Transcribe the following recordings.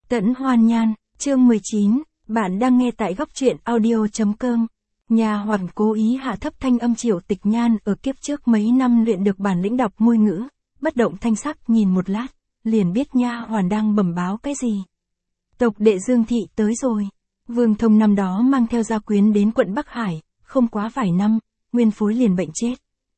Tẫn Hoan Nhan, chương 19, bạn đang nghe tại góc truyện audio.com. Nhà Hoàn cố ý hạ thấp thanh âm Triệu Tịch Nhan ở kiếp trước mấy năm luyện được bản lĩnh đọc môi ngữ, bất động thanh sắc nhìn một lát, liền biết Nha Hoàn đang bẩm báo cái gì. Tộc đệ Dương Thị tới rồi. Vương Thông năm đó mang theo gia quyến đến quận Bắc Hải, không quá vài năm, nguyên phối liền bệnh chết.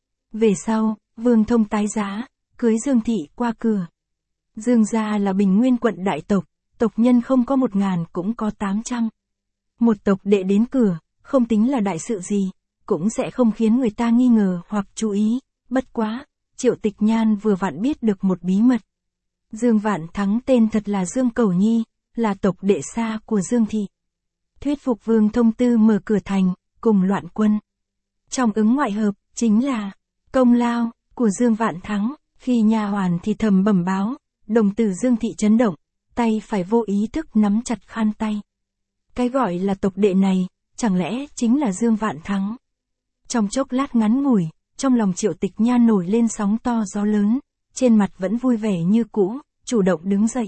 Về sau, Vương Thông tái giá, cưới Dương Thị qua cửa. Dương gia là Bình Nguyên quận đại tộc, tộc nhân không có 1000 cũng có 800. Một tộc đệ đến cửa, không tính là đại sự gì, cũng sẽ không khiến người ta nghi ngờ hoặc chú ý, bất quá, Triệu Tịch Nhan vừa vặn biết được một bí mật. Dương Vạn Thắng tên thật là Dương Cẩu Nhi, là tộc đệ xa của Dương Thị. Thuyết phục Vương Thông tư mở cửa thành, cùng loạn quân. Trong ứng ngoại hợp, chính là công lao của Dương Vạn Thắng, khi Nha Hoàn thì thầm bẩm báo, đồng tử Dương Thị chấn động, tay phải vô ý thức nắm chặt khăn tay. Cái gọi là tộc đệ này, chẳng lẽ chính là Dương Vạn Thắng? Trong chốc lát ngắn ngủi, trong lòng Triệu Tịch Nhan nổi lên sóng to gió lớn, trên mặt vẫn vui vẻ như cũ, chủ động đứng dậy.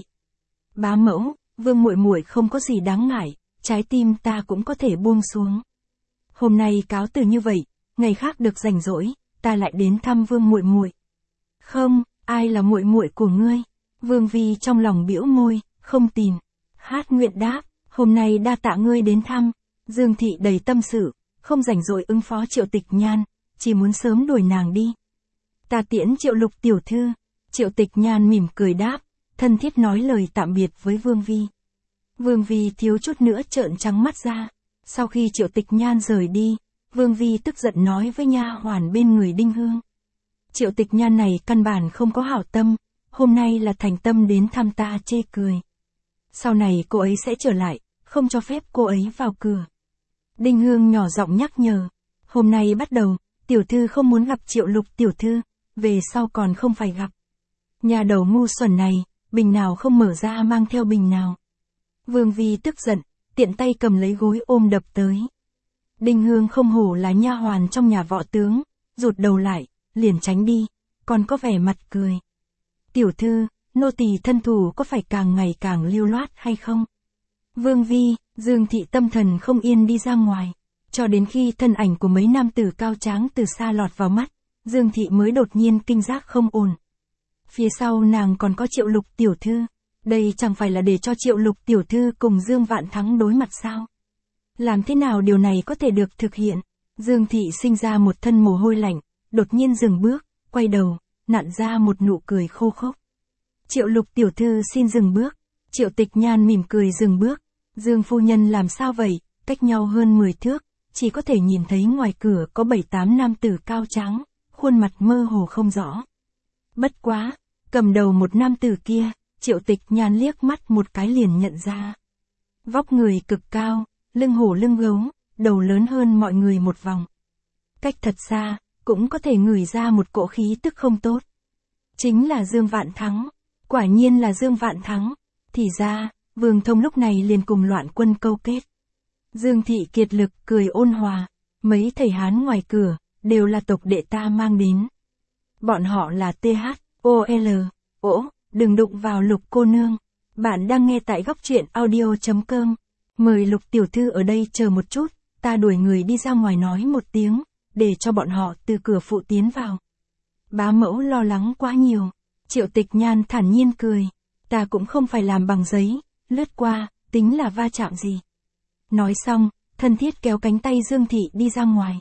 Bá mẫu, Vương muội muội không có gì đáng ngại, trái tim ta cũng có thể buông xuống. Hôm nay cáo từ như vậy, ngày khác được rảnh rỗi, ta lại đến thăm Vương muội muội. Không, ai là muội muội của ngươi? Vương Vi trong lòng bĩu môi, không tin. Hát nguyện đáp, hôm nay đa tạ ngươi đến thăm. Dương Thị đầy tâm sự, không rảnh rỗi ứng phó Triệu Tịch Nhan, chỉ muốn sớm đuổi nàng đi. Ta tiễn Triệu Lục tiểu thư. Triệu Tịch Nhan mỉm cười đáp, thân thiết nói lời tạm biệt với Vương Vi. Vương Vi thiếu chút nữa trợn trắng mắt ra. Sau khi Triệu Tịch Nhan rời đi, Vương Vi tức giận nói với Nha Hoàn bên người Đinh Hương. Triệu Tịch Nhan này căn bản không có hảo tâm, hôm nay là thành tâm đến thăm ta chê cười. Sau này cô ấy sẽ trở lại, không cho phép cô ấy vào cửa. Đinh Hương nhỏ giọng nhắc nhở, hôm nay bắt đầu, tiểu thư không muốn gặp Triệu Lục tiểu thư, về sau còn không phải gặp. Nhà đầu ngu xuẩn này, bình nào không mở ra mang theo bình nào. Vương Vi tức giận, tiện tay cầm lấy gối ôm đập tới. Đinh Hương không hổ là nha hoàn trong nhà võ tướng, rụt đầu lại, liền tránh đi, còn có vẻ mặt cười. Tiểu thư, nô tỳ thân thủ có phải càng ngày càng lưu loát hay không? Vương Vi, Dương Thị tâm thần không yên đi ra ngoài, cho đến khi thân ảnh của mấy nam tử cao tráng từ xa lọt vào mắt, Dương Thị mới đột nhiên kinh giác không ổn. Phía sau nàng còn có Triệu Lục tiểu thư, đây chẳng phải là để cho Triệu Lục tiểu thư cùng Dương Vạn Thắng đối mặt sao? Làm thế nào điều này có thể được thực hiện? Dương Thị sinh ra một thân mồ hôi lạnh, đột nhiên dừng bước, quay đầu, nặn ra một nụ cười khô khốc. Triệu Lục tiểu thư xin dừng bước. Triệu Tịch Nhan mỉm cười dừng bước. Dương phu nhân làm sao vậy? Cách nhau hơn 10 thước, chỉ có thể nhìn thấy ngoài cửa có 7-8 nam tử cao tráng, khuôn mặt mơ hồ không rõ. Bất quá, cầm đầu một nam tử kia, Triệu Tịch Nhan liếc mắt một cái liền nhận ra. Vóc người cực cao, lưng hổ lưng gấu, đầu lớn hơn mọi người một vòng. Cách thật xa, cũng có thể ngửi ra một cỗ khí tức không tốt. Chính là Dương Vạn Thắng. Quả nhiên là Dương Vạn Thắng. Thì ra, Vương Thông lúc này liền cùng loạn quân câu kết. Dương Thị kiệt lực cười ôn hòa. Mấy thầy Hán ngoài cửa, đều là tộc đệ ta mang đến. Bọn họ là THOL. Ỗ, đừng đụng vào Lục cô nương. Bạn đang nghe tại góc truyện audio.com. Mời Lục tiểu thư ở đây chờ một chút, ta đuổi người đi ra ngoài nói một tiếng, để cho bọn họ từ cửa phụ tiến vào. Bá mẫu lo lắng quá nhiều. Triệu Tịch Nhan thản nhiên cười. Ta cũng không phải làm bằng giấy, lướt qua, tính là va chạm gì. Nói xong, thân thiết kéo cánh tay Dương Thị đi ra ngoài.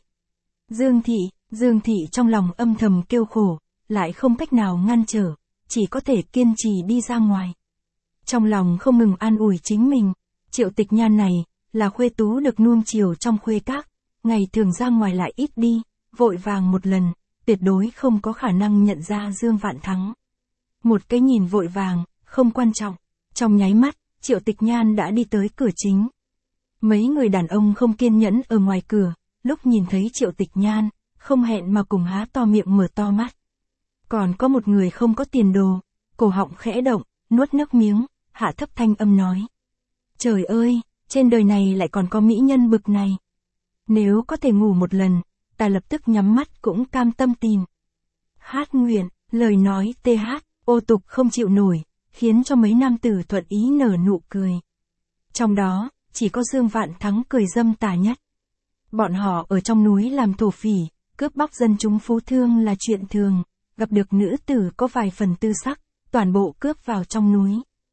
Dương Thị trong lòng âm thầm kêu khổ, lại không cách nào ngăn trở, chỉ có thể kiên trì đi ra ngoài. Trong lòng không ngừng an ủi chính mình, Triệu Tịch Nhan này, là khuê tú được nuông chiều trong khuê các, ngày thường ra ngoài lại ít đi, vội vàng một lần, tuyệt đối không có khả năng nhận ra Dương Vạn Thắng. Một cái nhìn vội vàng, không quan trọng, trong nháy mắt, Triệu Tịch Nhan đã đi tới cửa chính. Mấy người đàn ông không kiên nhẫn ở ngoài cửa, lúc nhìn thấy Triệu Tịch Nhan, không hẹn mà cùng há to miệng mở to mắt. Còn có một người không có tiền đồ, cổ họng khẽ động, nuốt nước miếng, hạ thấp thanh âm nói. Trời ơi, trên đời này lại còn có mỹ nhân bực này. Nếu có thể ngủ một lần, ta lập tức nhắm mắt cũng cam tâm tìm. Hát nguyện, lời nói TH, ô tục không chịu nổi, khiến cho mấy nam tử thuận ý nở nụ cười. Trong đó, chỉ có Dương Vạn Thắng cười dâm tà nhất. Bọn họ ở trong núi làm thổ phỉ, cướp bóc dân chúng phú thương là chuyện thường, gặp được nữ tử có vài phần tư sắc, toàn bộ cướp vào trong núi.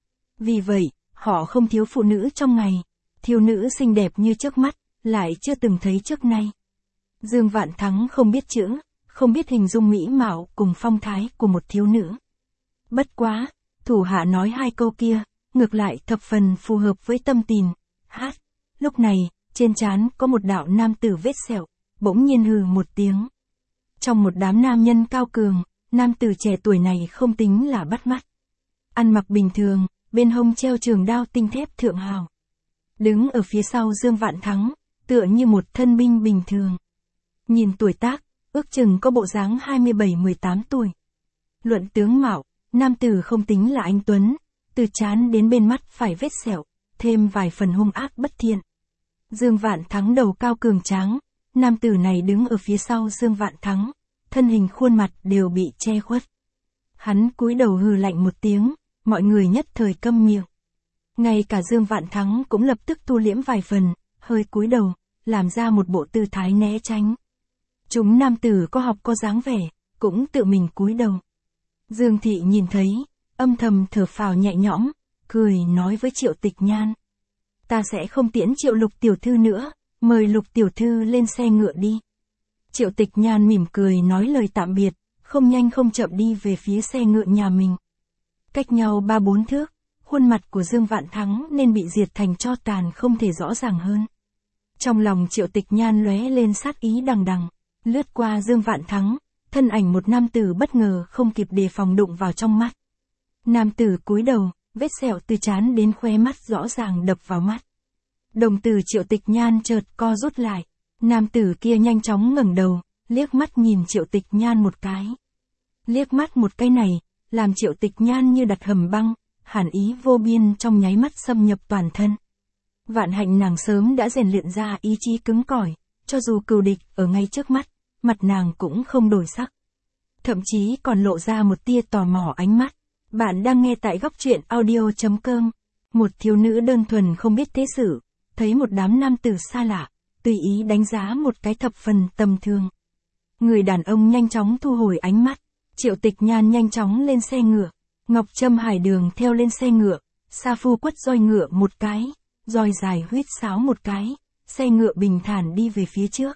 Vì vậy, họ không thiếu phụ nữ trong ngày, thiếu nữ xinh đẹp như trước mắt, lại chưa từng thấy trước nay. Dương Vạn Thắng không biết chữ, không biết hình dung mỹ mạo cùng phong thái của một thiếu nữ. Bất quá, thủ hạ nói hai câu kia, ngược lại thập phần phù hợp với tâm tình. Hát, lúc này, trên trán có một đạo nam tử vết sẹo, bỗng nhiên hừ một tiếng. Trong một đám nam nhân cao cường, nam tử trẻ tuổi này không tính là bắt mắt. Ăn mặc bình thường, bên hông treo trường đao tinh thép thượng hào. Đứng ở phía sau Dương Vạn Thắng, tựa như một thân binh bình thường. Nhìn tuổi tác, ước chừng có bộ dáng 27-18 tuổi. Luận tướng mạo, nam tử không tính là anh tuấn, từ trán đến bên mắt phải vết sẹo, thêm vài phần hung ác bất thiện. Dương Vạn Thắng đầu cao cường tráng, nam tử này đứng ở phía sau Dương Vạn Thắng, thân hình khuôn mặt đều bị che khuất. Hắn cúi đầu hừ lạnh một tiếng, mọi người nhất thời câm miệng. Ngay cả Dương Vạn Thắng cũng lập tức thu liễm vài phần, hơi cúi đầu, làm ra một bộ tư thái né tránh. Chúng nam tử có học có dáng vẻ, cũng tự mình cúi đầu. Dương Thị nhìn thấy, âm thầm thở phào nhẹ nhõm, cười nói với Triệu Tịch Nhan. Ta sẽ không tiễn Triệu Lục tiểu thư nữa, mời Lục tiểu thư lên xe ngựa đi. Triệu Tịch Nhan mỉm cười nói lời tạm biệt, không nhanh không chậm đi về phía xe ngựa nhà mình. Cách nhau 3-4 thước, khuôn mặt của Dương Vạn Thắng nên bị diệt thành tro tàn không thể rõ ràng hơn. Trong lòng Triệu Tịch Nhan lóe lên sát ý đằng đằng, lướt qua Dương Vạn Thắng, thân ảnh một nam tử bất ngờ không kịp đề phòng đụng vào trong mắt. Nam tử cúi đầu, vết sẹo từ trán đến khóe mắt rõ ràng đập vào mắt. Đồng tử Triệu Tịch Nhan chợt co rút lại, nam tử kia nhanh chóng ngẩng đầu, liếc mắt nhìn Triệu Tịch Nhan một cái. Liếc mắt một cái này, làm Triệu Tịch Nhan như đặt hầm băng, hàn ý vô biên trong nháy mắt xâm nhập toàn thân. Vạn hạnh nàng sớm đã rèn luyện ra ý chí cứng cỏi, cho dù cừu địch ở ngay trước mắt, mặt nàng cũng không đổi sắc. Thậm chí còn lộ ra một tia tò mò ánh mắt. Bạn đang nghe tại góc truyện audio.com. Một thiếu nữ đơn thuần không biết thế sự, thấy một đám nam tử xa lạ, tùy ý đánh giá một cái thập phần tầm thường. Người đàn ông nhanh chóng thu hồi ánh mắt, Triệu Tịch Nhan nhanh chóng lên xe ngựa, Ngọc Trâm Hải Đường theo lên xe ngựa, Sa Phu quất roi ngựa một cái, roi dài huýt sáo một cái, xe ngựa bình thản đi về phía trước.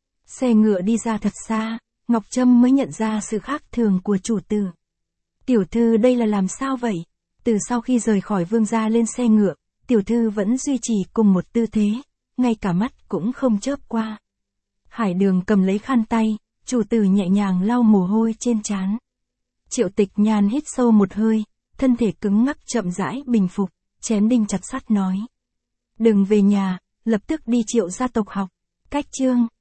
Xe ngựa đi ra thật xa, Ngọc Trâm mới nhận ra sự khác thường của chủ tử. Tiểu thư đây là làm sao vậy? Từ sau khi rời khỏi vương gia lên xe ngựa, tiểu thư vẫn duy trì cùng một tư thế, ngay cả mắt cũng không chớp qua. Hải Đường cầm lấy khăn tay, chủ tử nhẹ nhàng lau mồ hôi trên trán. Triệu Tịch Nhan hít sâu một hơi, thân thể cứng ngắc chậm rãi bình phục, chém đinh chặt sắt nói. Đừng về nhà, lập tức đi Triệu gia tộc học. Cách chương